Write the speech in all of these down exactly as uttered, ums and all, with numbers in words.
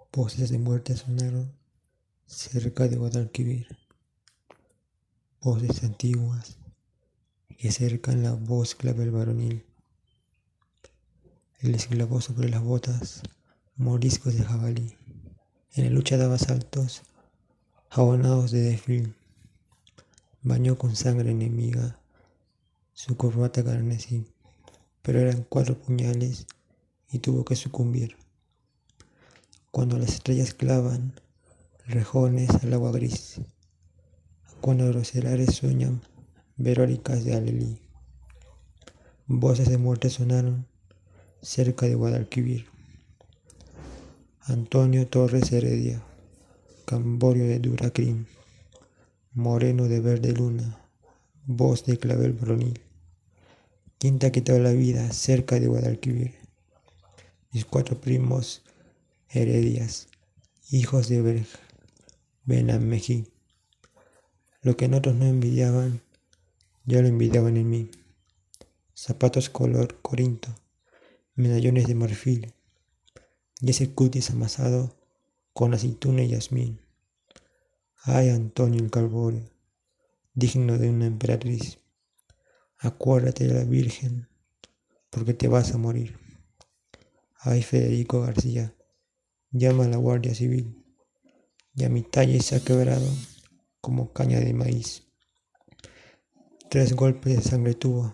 Voces de muerte sonaron cerca de Guadalquivir, voces antiguas que cercan la voz clavel varonil. El esclavó sobre las botas moriscos de jabalí. En la lucha daba saltos jabonados de desfil. Bañó con sangre enemiga su corbata carmesí, pero eran cuatro puñales y tuvo que sucumbir. Cuando las estrellas clavan rejones al agua gris, cuando los helares sueñan verónicas de Alelí, voces de muerte sonaron cerca de Guadalquivir. Antonio Torres Heredia, Camborio de Duracrim, moreno de verde luna, voz de clavel varonil. ¿Quién te ha quitado la vida cerca de Guadalquivir? Mis cuatro primos Heredias, hijos de Benamejí. Lo que en otros no envidiaban, ya lo envidiaban en mí. Zapatos color corinto, medallones de marfil, y ese cutis amasado con aceituna y jazmín. Ay, Antonio el Calvorio, digno de una emperatriz, acuérdate de la Virgen, porque te vas a morir. Ay, Federico García, llama a la Guardia Civil, ya mi talle se ha quebrado como caña de maíz. Tres golpes de sangre tuvo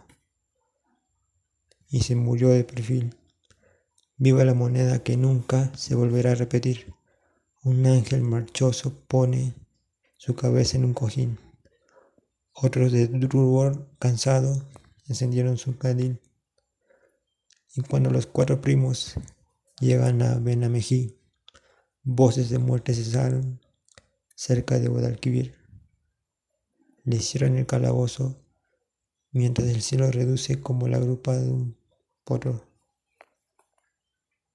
y se murió de perfil. Viva la moneda que nunca se volverá a repetir. Un ángel marchoso pone su cabeza en un cojín. Otros de rubor cansado encendieron su candil. Y cuando los cuatro primos llegan a Benamejí, voces de muerte cesaron cerca de Guadalquivir. Le hicieron el calabozo mientras el cielo reduce como la grupa de un potro.